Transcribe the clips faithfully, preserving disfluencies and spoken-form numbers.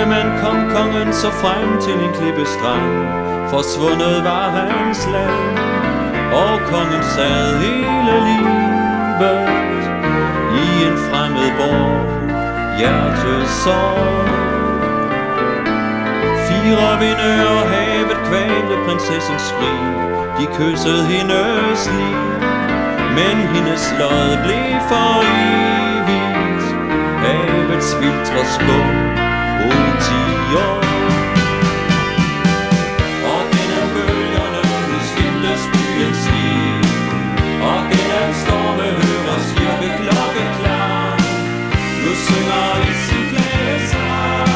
Jamen kom kongen så frem til en klippestrand, forsvundet var hans land, og kongen sad hele livet i en fremmed borg, hjertesorg. Fire vinde og havet kvalte prinsessens skrig, de kyssede hendes liv, men hendes lod blev for evigt havets viltre skum og ti år. Og gennem bølgerne svimles byens liv, og gennem storme høres kirkeklokke klar. Nu synger i sin glædesang.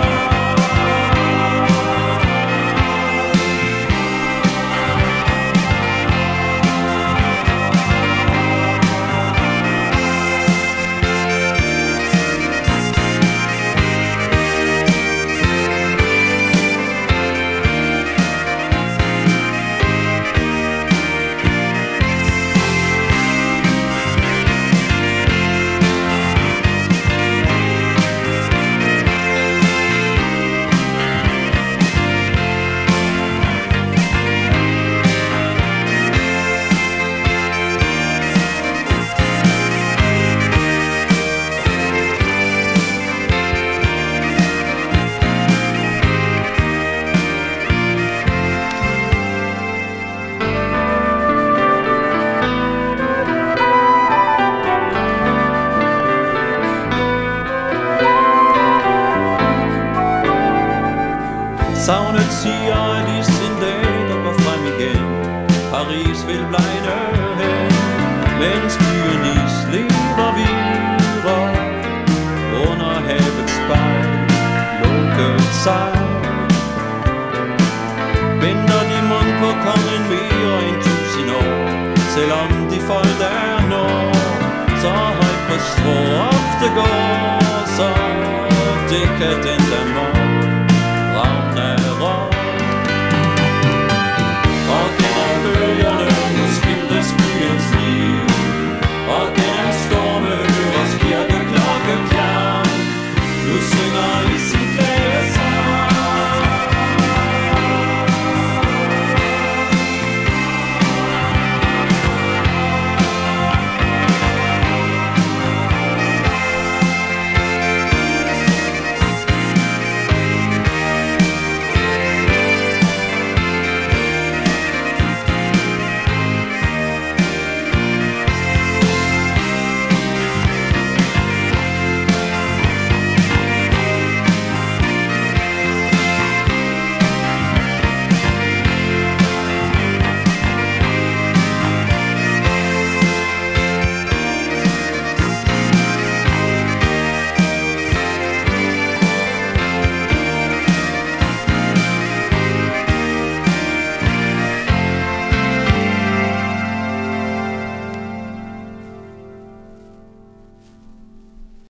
Savnet siger, at i sin dag der går frem igen. Paris vil blegne hen, mens byen i